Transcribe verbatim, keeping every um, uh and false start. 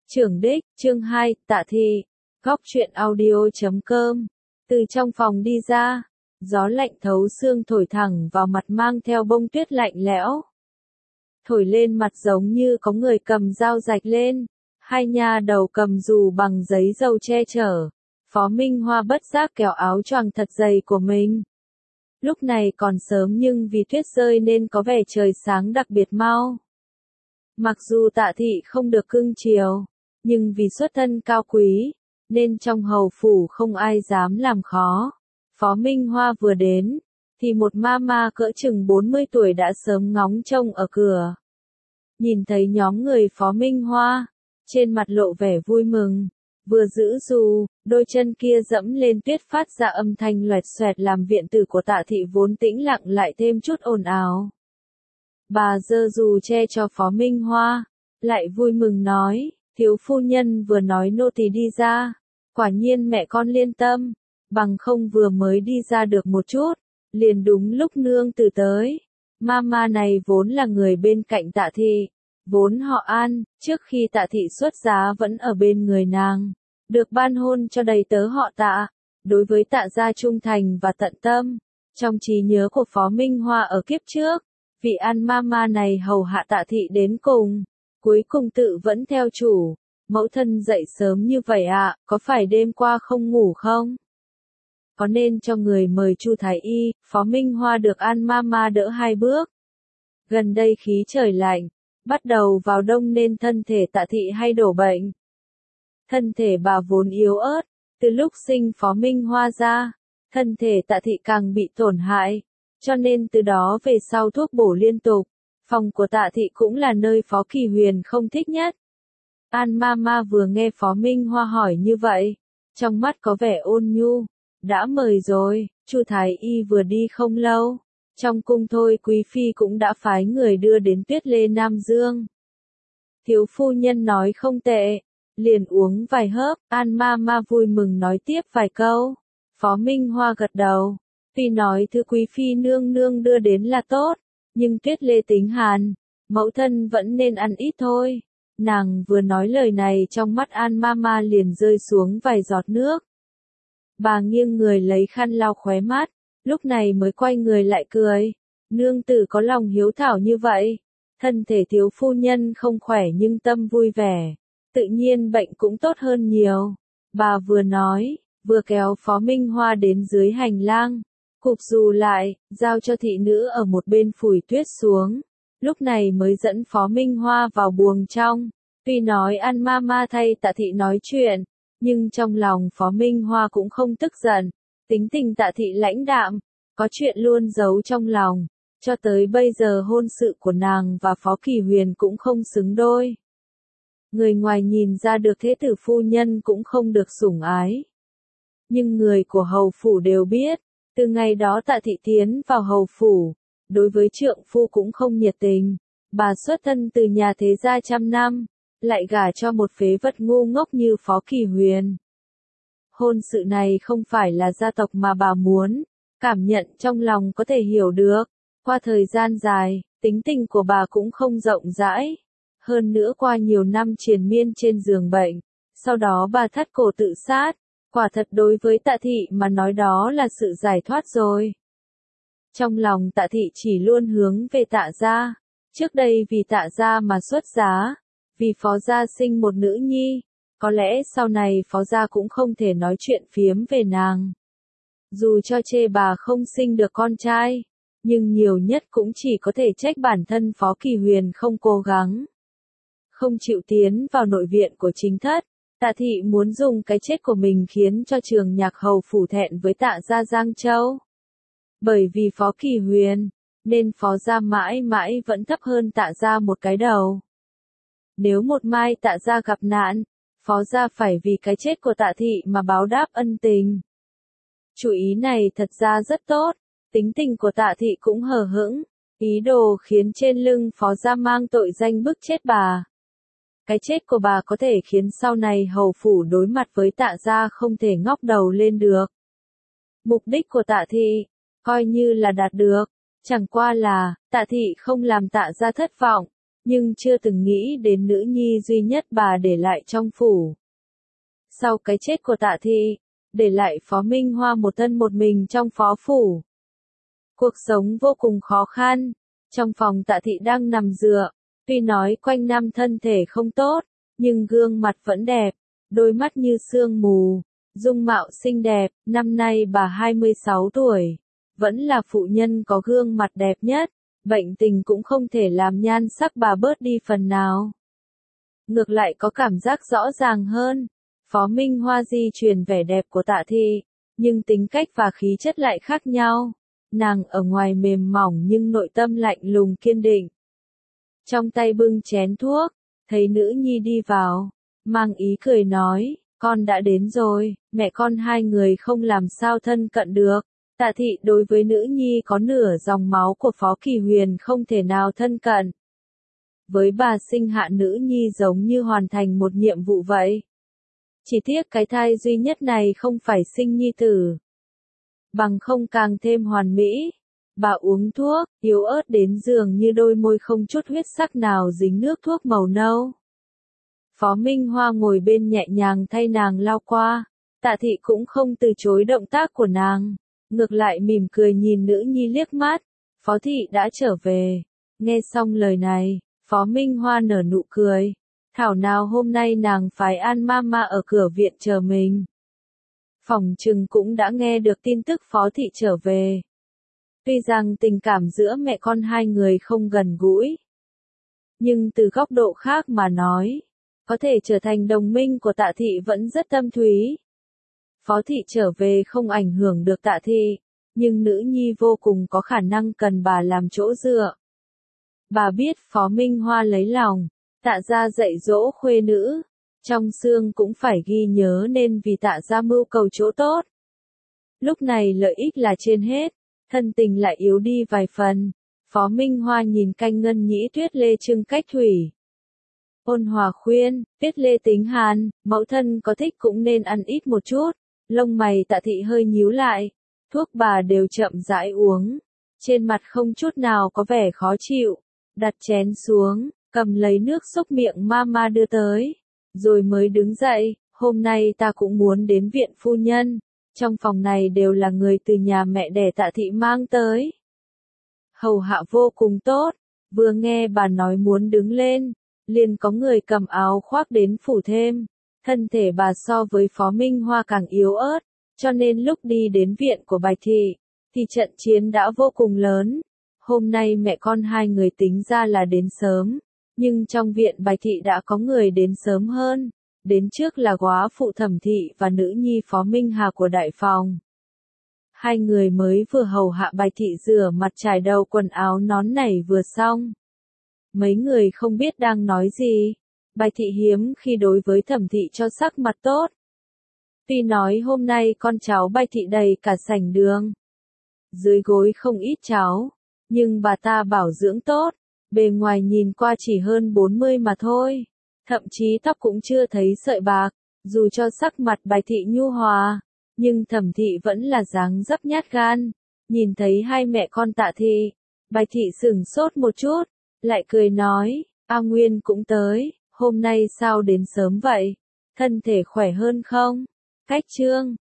Trưởng đích, chương hai, Tạ Thị. Góc truyện audio chấm com. Từ trong phòng đi ra, gió lạnh thấu xương thổi thẳng vào mặt mang theo bông tuyết lạnh lẽo. Thổi lên mặt giống như có người cầm dao rạch lên, hai nha đầu cầm dù bằng giấy dầu che chở. Phó Minh Hoa bất giác kéo áo choàng thật dày của mình. Lúc này còn sớm nhưng vì tuyết rơi nên có vẻ trời sáng đặc biệt mau. Mặc dù Tạ Thị không được cưng chiều, nhưng vì xuất thân cao quý, nên trong hầu phủ không ai dám làm khó. Phó Minh Hoa vừa đến, thì một ma ma cỡ chừng bốn mươi tuổi đã sớm ngóng trông ở cửa. Nhìn thấy nhóm người Phó Minh Hoa, trên mặt lộ vẻ vui mừng, vừa giữ dù, đôi chân kia dẫm lên tuyết phát ra âm thanh loẹt xoẹt làm viện tử của Tạ Thị vốn tĩnh lặng lại thêm chút ồn ào. Bà giơ dù che cho Phó Minh Hoa, lại vui mừng nói, thiếu phu nhân vừa nói nô tỳ đi ra, quả nhiên mẹ con liên tâm, bằng không vừa mới đi ra được một chút, liền đúng lúc nương từ tới. Mama này vốn là người bên cạnh Tạ Thị, vốn họ An, trước khi Tạ Thị xuất giá vẫn ở bên người nàng, được ban hôn cho đầy tớ họ Tạ, đối với Tạ gia trung thành và tận tâm. Trong trí nhớ của Phó Minh Hoa ở kiếp trước, vị An Mama này hầu hạ Tạ Thị đến cùng, cuối cùng tự vẫn theo chủ. Mẫu thân dậy sớm như vậy ạ, à, có phải đêm qua không ngủ không? Có nên cho người mời Chu Thái Y. Phó Minh Hoa được An Mama đỡ hai bước. Gần đây khí trời lạnh, bắt đầu vào đông nên thân thể Tạ Thị hay đổ bệnh. Thân thể bà vốn yếu ớt, từ lúc sinh Phó Minh Hoa ra, thân thể Tạ Thị càng bị tổn hại, cho nên từ đó về sau thuốc bổ liên tục. Phòng của Tạ Thị cũng là nơi Phó Kỳ Huyền không thích nhất. An Mama vừa nghe Phó Minh Hoa hỏi như vậy, trong mắt có vẻ ôn nhu. Đã mời rồi, Chu Thái Y vừa đi không lâu, trong cung thôi quý phi cũng đã phái người đưa đến Tuyết Lê Nam Dương. Thiếu phu nhân nói không tệ, liền uống vài hớp. An Mama vui mừng nói tiếp vài câu. Phó Minh Hoa gật đầu, tuy nói thứ quý phi nương nương đưa đến là tốt, nhưng Tuyết Lê tính hàn, mẫu thân vẫn nên ăn ít thôi. Nàng vừa nói lời này trong mắt An Mama liền rơi xuống vài giọt nước. Bà nghiêng người lấy khăn lau khóe mắt, lúc này mới quay người lại cười. Nương tử có lòng hiếu thảo như vậy, thân thể thiếu phu nhân không khỏe nhưng tâm vui vẻ, tự nhiên bệnh cũng tốt hơn nhiều. Bà vừa nói, vừa kéo Phó Minh Hoa đến dưới hành lang, cụp dù lại, giao cho thị nữ ở một bên phủi tuyết xuống. Lúc này mới dẫn Phó Minh Hoa vào buồng trong. Tuy nói An Mama thay Tạ Thị nói chuyện, nhưng trong lòng Phó Minh Hoa cũng không tức giận. Tính tình Tạ Thị lãnh đạm, có chuyện luôn giấu trong lòng. Cho tới bây giờ hôn sự của nàng và Phó Kỳ Huyền cũng không xứng đôi. Người ngoài nhìn ra được thế tử phu nhân cũng không được sủng ái. Nhưng người của hầu phủ đều biết, từ ngày đó Tạ Thị tiến vào hầu phủ, đối với trượng phu cũng không nhiệt tình. Bà xuất thân từ nhà thế gia trăm năm, lại gả cho một phế vật ngu ngốc như Phó Kỳ Huyền. Hôn sự này không phải là gia tộc mà bà muốn, cảm nhận trong lòng có thể hiểu được. Qua thời gian dài, tính tình của bà cũng không rộng rãi. Hơn nữa qua nhiều năm triền miên trên giường bệnh, sau đó bà thắt cổ tự sát. Quả thật đối với Tạ Thị mà nói đó là sự giải thoát rồi. Trong lòng Tạ Thị chỉ luôn hướng về Tạ gia. Trước đây vì Tạ gia mà xuất giá, vì Phó gia sinh một nữ nhi, có lẽ sau này Phó gia cũng không thể nói chuyện phiếm về nàng. Dù cho chê bà không sinh được con trai, nhưng nhiều nhất cũng chỉ có thể trách bản thân Phó Kỳ Huyền không cố gắng, không chịu tiến vào nội viện của chính thất. Tạ Thị muốn dùng cái chết của mình khiến cho Trường Nhạc hầu phủ thẹn với Tạ gia Giang Châu. Bởi vì Phó Kỳ Huyền, nên Phó gia mãi mãi vẫn thấp hơn Tạ gia một cái đầu. Nếu một mai Tạ gia gặp nạn, Phó gia phải vì cái chết của Tạ Thị mà báo đáp ân tình. Chủ ý này thật ra rất tốt, tính tình của Tạ Thị cũng hờ hững, ý đồ khiến trên lưng Phó gia mang tội danh bức chết bà. Cái chết của bà có thể khiến sau này hầu phủ đối mặt với Tạ gia không thể ngóc đầu lên được. Mục đích của Tạ Thị, coi như là đạt được, chẳng qua là, Tạ Thị không làm Tạ gia thất vọng, nhưng chưa từng nghĩ đến nữ nhi duy nhất bà để lại trong phủ. Sau cái chết của Tạ Thị, để lại Phó Minh Hoa một thân một mình trong phó phủ. Cuộc sống vô cùng khó khăn, trong phòng Tạ Thị đang nằm dựa, tuy nói quanh năm thân thể không tốt, nhưng gương mặt vẫn đẹp, đôi mắt như sương mù, dung mạo xinh đẹp, năm nay bà hai mươi sáu tuổi, vẫn là phụ nhân có gương mặt đẹp nhất, bệnh tình cũng không thể làm nhan sắc bà bớt đi phần nào. Ngược lại có cảm giác rõ ràng hơn, Phó Minh Hoa di truyền vẻ đẹp của Tạ Thị, nhưng tính cách và khí chất lại khác nhau. Nàng ở ngoài mềm mỏng nhưng nội tâm lạnh lùng kiên định. Trong tay bưng chén thuốc, thấy nữ nhi đi vào, mang ý cười nói, con đã đến rồi, mẹ con hai người không làm sao thân cận được. Tạ Thị đối với nữ nhi có nửa dòng máu của Phó Kỳ Huyền không thể nào thân cận. Với bà sinh hạ nữ nhi giống như hoàn thành một nhiệm vụ vậy. Chỉ tiếc cái thai duy nhất này không phải sinh nhi tử. Bằng không càng thêm hoàn mỹ. Bà uống thuốc, yếu ớt đến giường như đôi môi không chút huyết sắc nào dính nước thuốc màu nâu. Phó Minh Hoa ngồi bên nhẹ nhàng thay nàng lau qua. Tạ Thị cũng không từ chối động tác của nàng. Ngược lại mỉm cười nhìn nữ nhi liếc mắt. Phó Thị đã trở về. Nghe xong lời này, Phó Minh Hoa nở nụ cười. Thảo nào hôm nay nàng phái An Mama ở cửa viện chờ mình. Phỏng chừng cũng đã nghe được tin tức Phó Thị trở về. Tuy rằng tình cảm giữa mẹ con hai người không gần gũi, nhưng từ góc độ khác mà nói, có thể trở thành đồng minh của Tạ Thị vẫn rất thâm thúy. Phó Thị trở về không ảnh hưởng được Tạ Thị, nhưng nữ nhi vô cùng có khả năng cần bà làm chỗ dựa. Bà biết Phó Minh Hoa lấy lòng, Tạ gia dạy dỗ khuê nữ, trong xương cũng phải ghi nhớ nên vì Tạ gia mưu cầu chỗ tốt. Lúc này lợi ích là trên hết, thân tình lại yếu đi vài phần. Phó Minh Hoa nhìn canh ngân nhĩ Tuyết Lê trưng cách thủy. Ôn hòa khuyên, Tuyết Lê tính hàn, mẫu thân có thích cũng nên ăn ít một chút. Lông mày Tạ Thị hơi nhíu lại, thuốc bà đều chậm rãi uống. Trên mặt không chút nào có vẻ khó chịu, đặt chén xuống, cầm lấy nước xúc miệng mama đưa tới. Rồi mới đứng dậy, hôm nay ta cũng muốn đến viện phu nhân. Trong phòng này đều là người từ nhà mẹ đẻ Tạ Thị mang tới. Hầu hạ vô cùng tốt, vừa nghe bà nói muốn đứng lên, liền có người cầm áo khoác đến phủ thêm. Thân thể bà so với Phó Minh Hoa càng yếu ớt, cho nên lúc đi đến viện của Bạch Thị, thì trận chiến đã vô cùng lớn. Hôm nay mẹ con hai người tính ra là đến sớm, nhưng trong viện Bạch Thị đã có người đến sớm hơn. Đến trước là góa phụ Thẩm Thị và nữ nhi Phó Minh Hà của đại phòng. Hai người mới vừa hầu hạ Bạch Thị rửa mặt trải đầu quần áo nón nảy vừa xong. Mấy người không biết đang nói gì. Bạch Thị hiếm khi đối với Thẩm Thị cho sắc mặt tốt. Tuy nói hôm nay con cháu Bạch Thị đầy cả sảnh đường. Dưới gối không ít cháu, nhưng bà ta bảo dưỡng tốt, bề ngoài nhìn qua chỉ hơn bốn mươi mà thôi. Thậm chí tóc cũng chưa thấy sợi bạc, dù cho sắc mặt Bạch Thị nhu hòa, nhưng Thẩm Thị vẫn là dáng dấp nhát gan. Nhìn thấy hai mẹ con Tạ Thị, Bạch Thị sửng sốt một chút, lại cười nói, A Nguyên cũng tới, hôm nay sao đến sớm vậy, thân thể khỏe hơn không? Cách Trương,